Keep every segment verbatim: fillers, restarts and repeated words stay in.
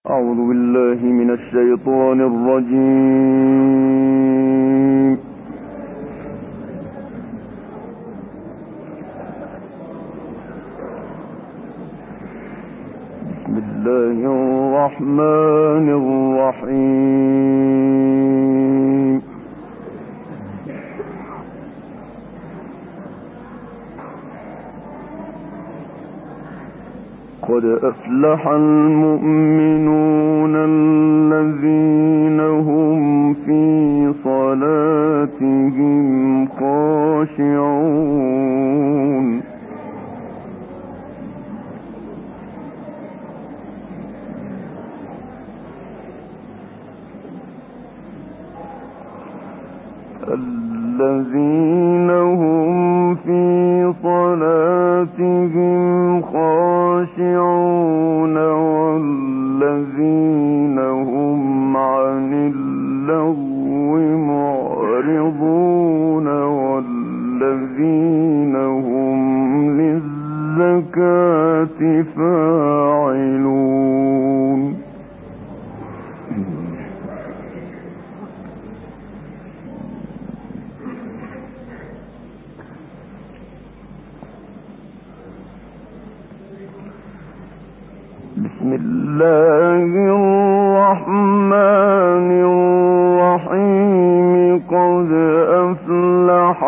أعوذ بالله من الشيطان الرجيم. بسم الله الرحمن الرحيم. قد أفلح المؤمنون الذين هم في صلاتهم خاشعون. الذين هم في صلاتهم خاشعون والذين هم عن اللغو معرضون والذين هم للزكاة فاعلون. بسم الله الرحمن الرحيم. قد أفلح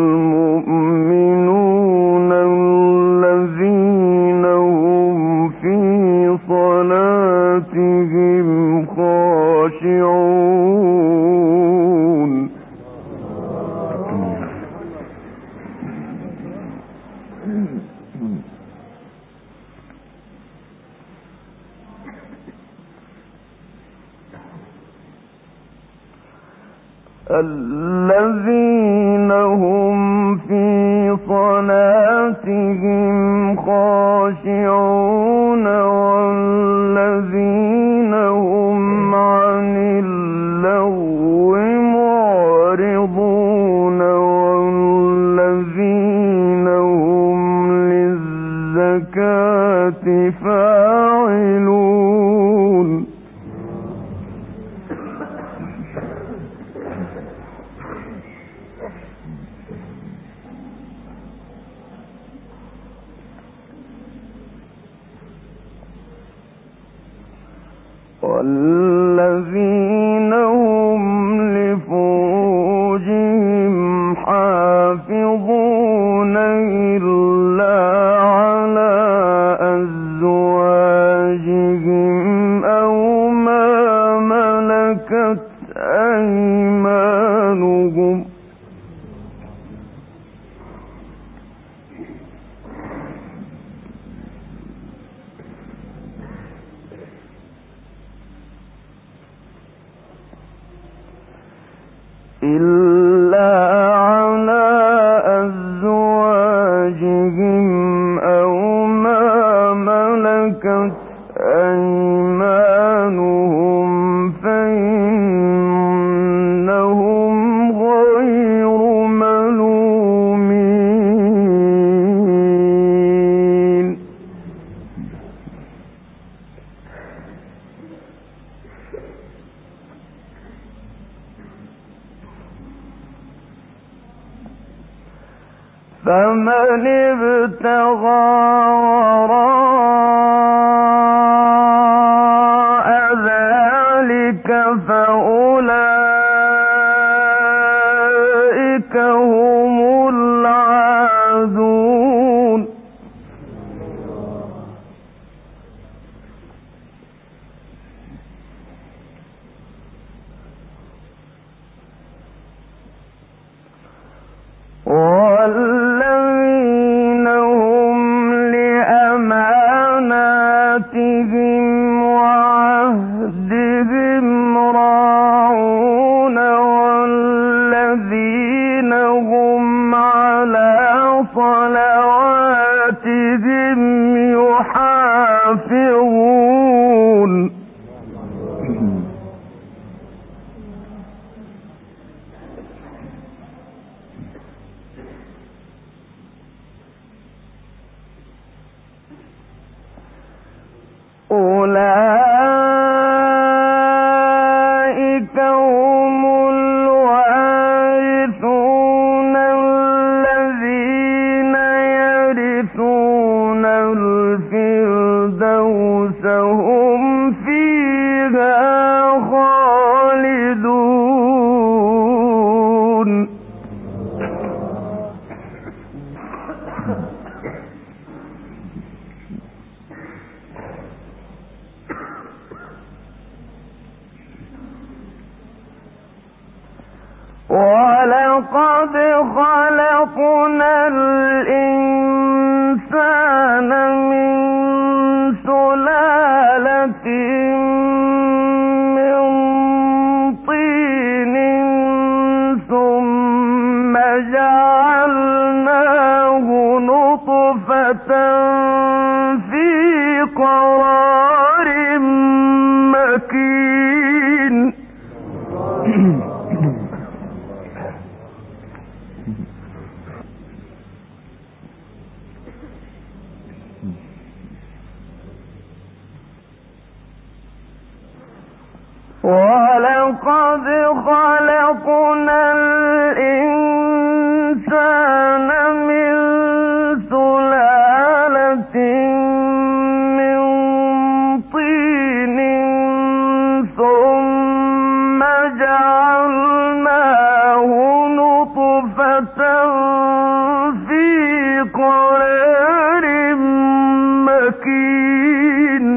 المؤمنون الذين هم في صلاتهم خاشعون. الذين هم في صلاتهم خاشعون والذين هم عن اللغو معرضون والذين هم للزكاة فاعلون. والذين هم لفروجهم حافظون إلا على أزواجهم أو ما ملكت أيمانهم إلا على أزواجهم أو ما ملكت أيمانهم فإنهم غير ملومين. فمن ابتغى وراء ذلك فأولئك هم العادون. والذين هم لأماناتهم وعهدهم راعون والذين هم على صلواتهم يحافظون. أولئك أنفسهم فيها خالدون ولقد خلقنا الإنسان من سلالة من طين ثم جعلناه نطفة في قرار مكين ولقد خلقنا الإنسان من سلالة من طين ثم جعلناه نطفة في قرار مكين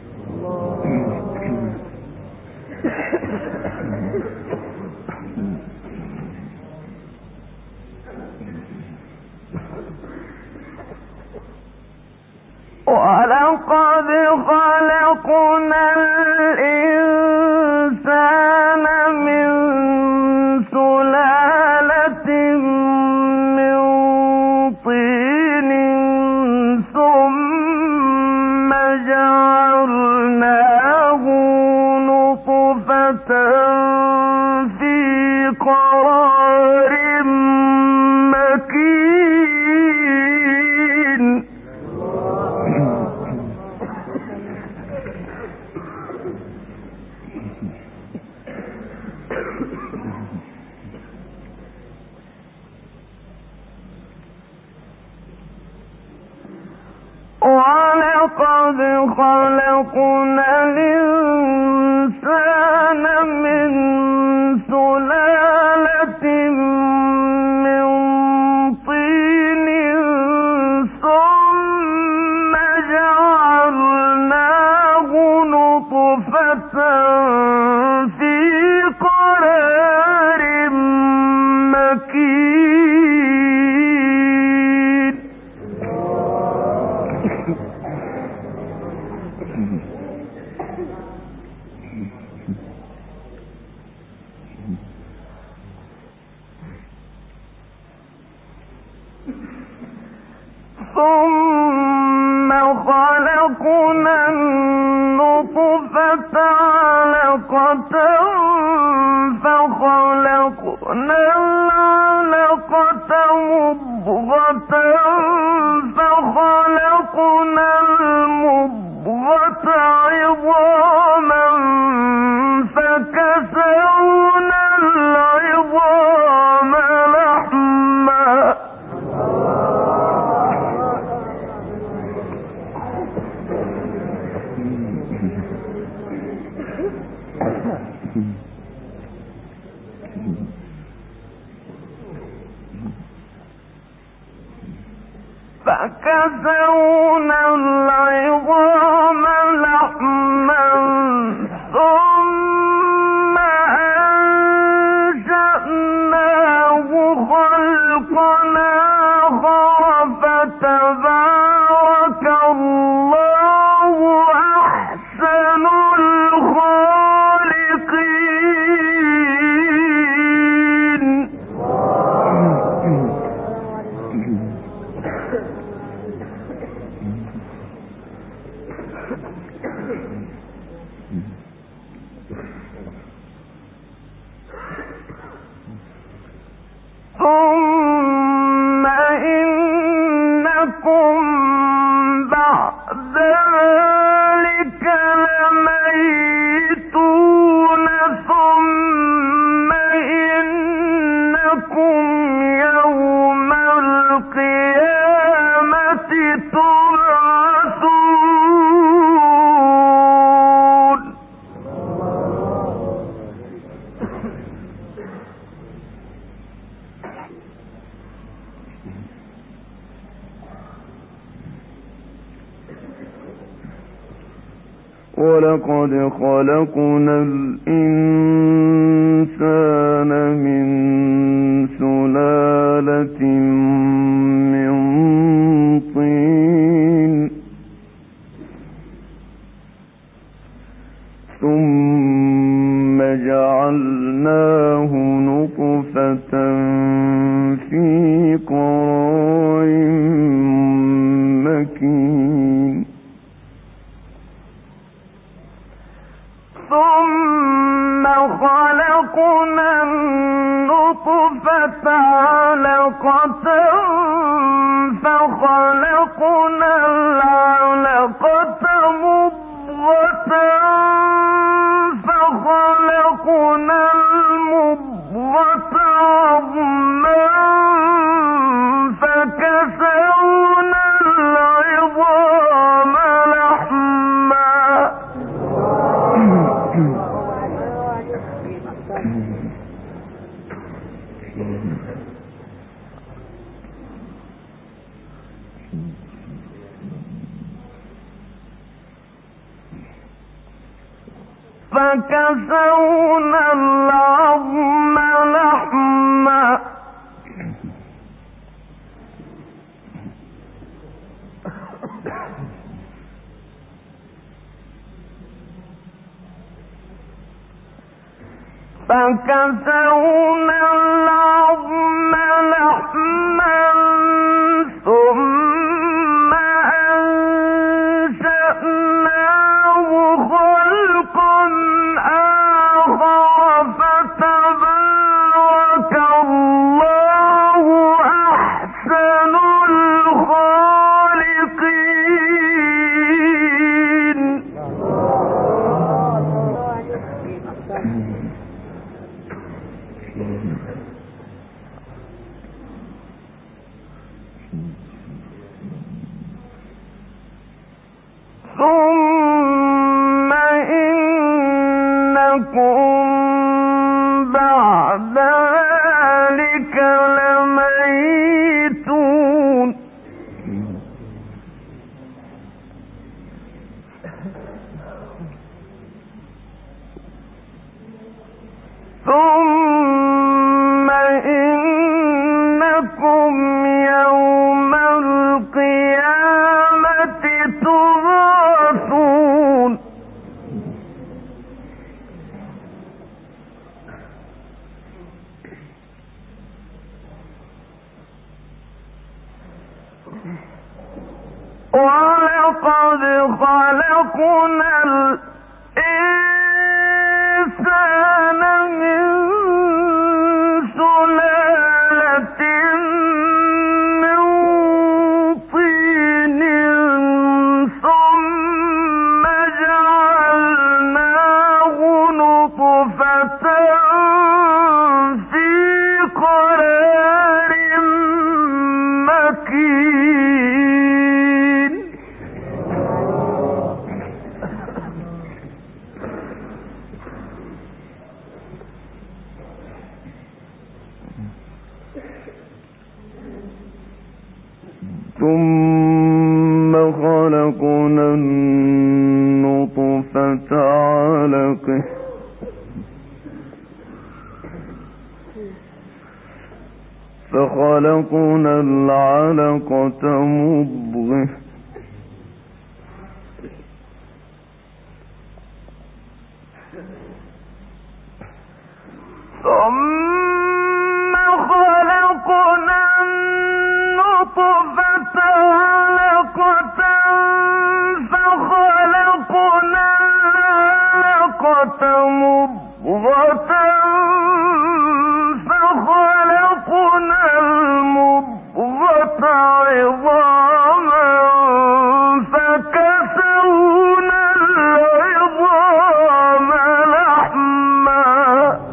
ولقد خلقنا الإنسان من سلالة من طين ثم جعلناه نطفة في قرار مكين ولقد خلقنا الإنسان من سلالة من طين ثم جعلناه نطفة في قرار مكين ثم خلقنا النطفة علقة فخلقنا العلقة مضغة فخلقنا المضغة عظاما فكسونا العظام لحما فكسونا العظام لحما ثم أنشأناه خلقا آخر فتبارك الله أحسن الخالقين ولقد خلقنا الإنسان من سلالة من طين ثم جعلناه نطفة في قرار مكين ثم خلقنا النطفة علقة فخلقنا العلقة مضغة فخلقنا المضغة عظما فكسونا العظام لحما فكسونا العظم لحما فكسونا العظم لحما ثم أنشأناه خلقا آخر فتبارك الله أحسن الخالقين. ثم إنكم بعد ذلك لميتون. ثم إنكم يوم القيامة تبعثون. ولقد خلقنا الإنسان من سلالة من طين ثم جعلناه نطفة في قرار مكين. ثم خلقنا النطفة علقة فخلقنا العلقة مضغة ثم خلقنا النطفة علقة فخلقنا العلقة مضغة فخلقنا المضغة عظاما فكسونا العظام لحما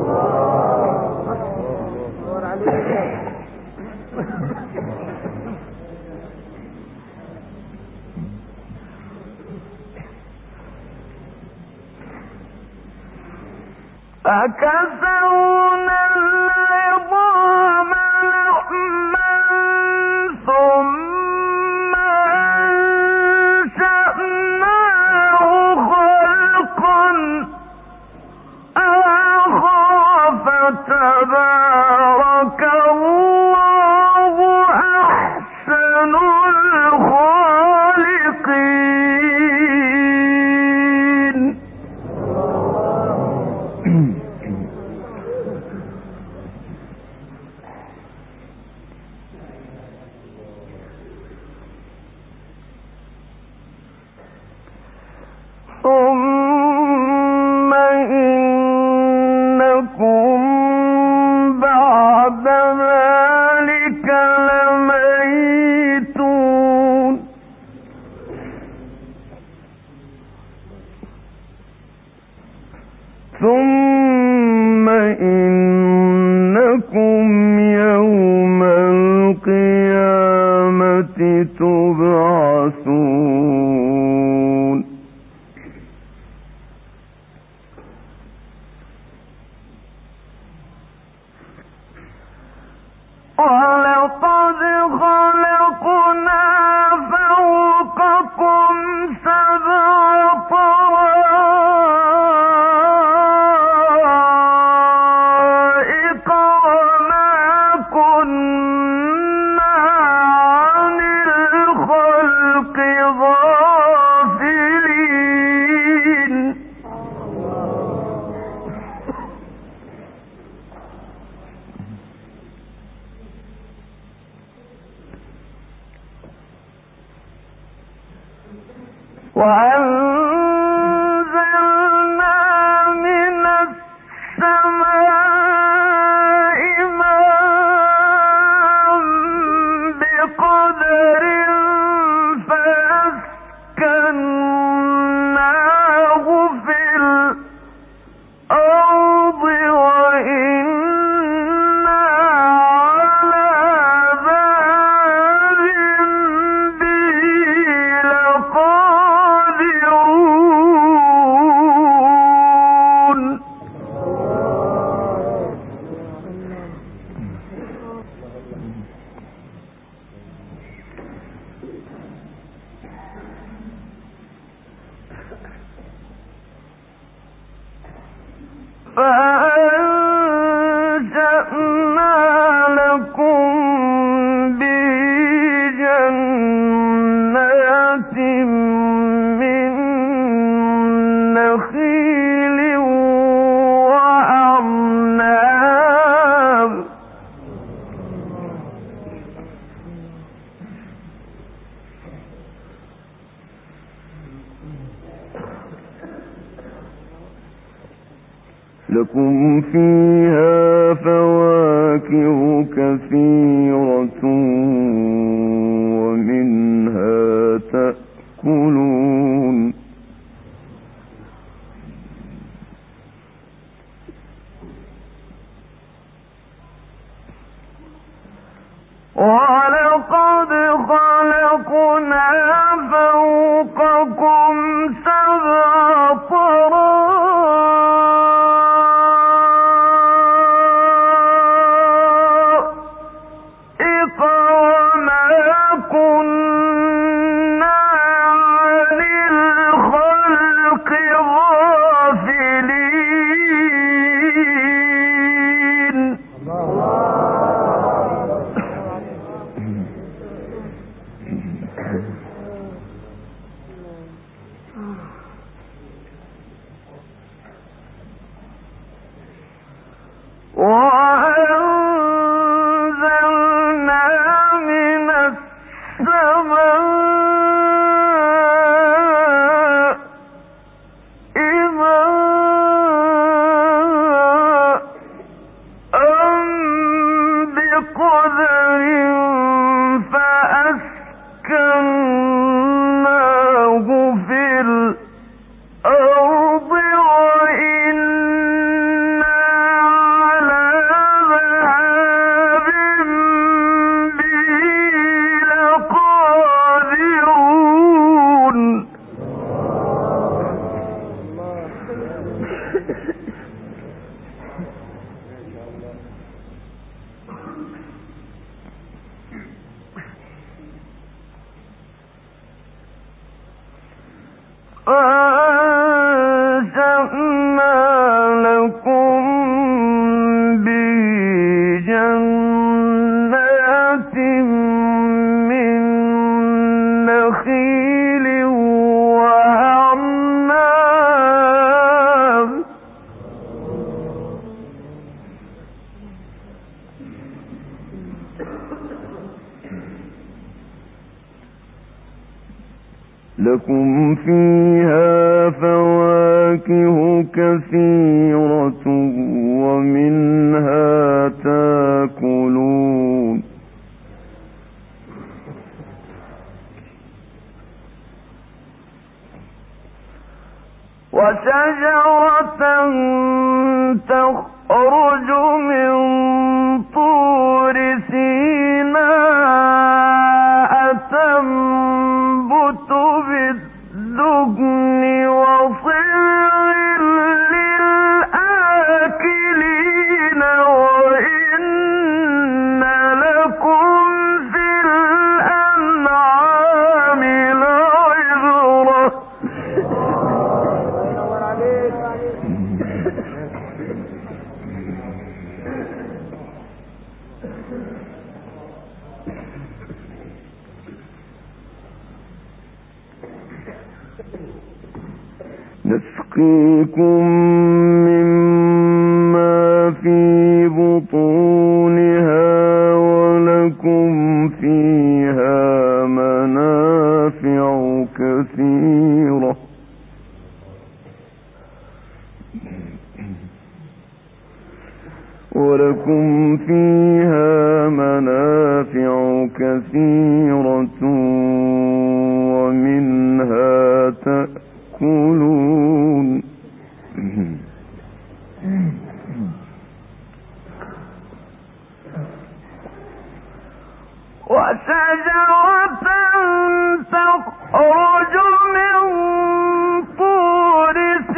فكسونا العظام لحما ثم أنشأناه تبارك الله أحسن الخالقين. ثم إنكم بعد ذلك لميتون. ثم إنكم يوم القيامة تبعثون. وَلَقَدْ خَلَقْنَا فَوْقَكُمْ سَبْعَ طَرَائِقَ وَمَا كُنَّا عَنِ الْخَلْقِ غَافِلِينَ. وأنزلنا من السماء ماء بقدر فأسكناه في الأرض وإنا على ذهاب به لقادرون. فأنشأنا لكم به جنات من نخيل وأعناب لكم فيها فواكه كثيرة ومنها تأكلون. وَلَقَدْ خَلَقْنَا فَوْقَكُمْ سَبْعَ طَرَائِقَ وَمَا كُنَّا عَنِ الْخَلْقِ غَافِلِينَ. وأنزلنا من السماء ماء بقدر فأسكناه في الأرض وإنا على لكم فيها فواكه كثيرة ومنها تاكلون وشجرة تخرج من طور سيناء تنبت بالدهن وصبغ للآكلين وإن لكم في الأنعام لعبرة نسقيكم مما في بطونها ولكم فيها منافع كثيرة ولكم فيها منافع كثيرة ومنها تأكلون وشجرة تخرج من طور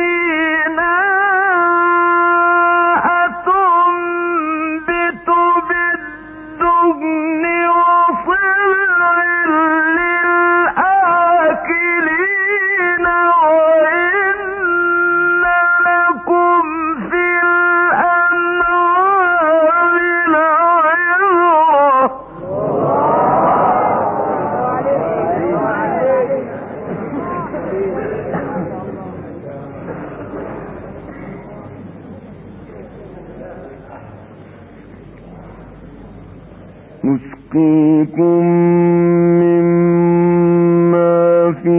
سيناء تنبت بالدهن وصبغ للآكلين وإن لكم في الأنعام لعبرة نسقيكم مما في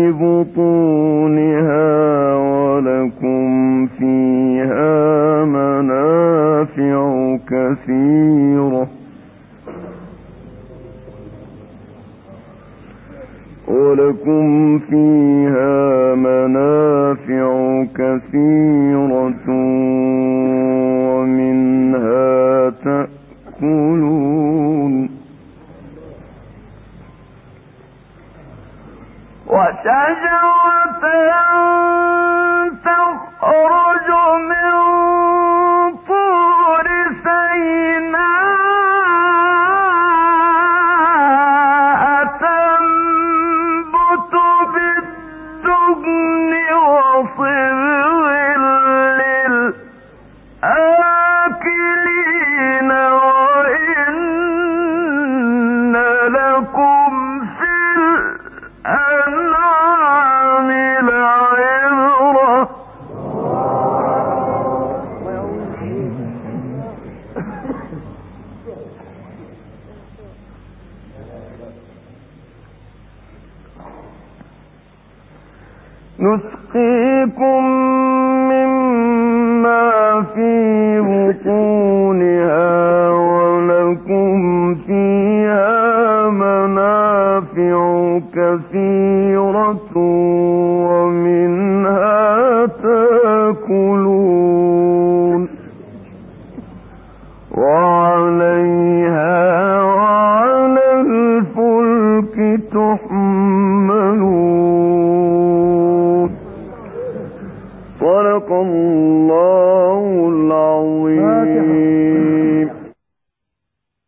بطونها ولكم فيها منافع كثيرة ولكم فيها منافع كثيرة ومنها تأكلون وشجرة تخرج من طور سيناء تنبت بالدهن وصبغ للآكلين وإن لكم في الأنعام لعبرة نسقيكم مما في بطونها ولكم فيها منافع كثيرة ومنها تأكلون وعليها وعلى الفلك تحملون صدق الله العظيم.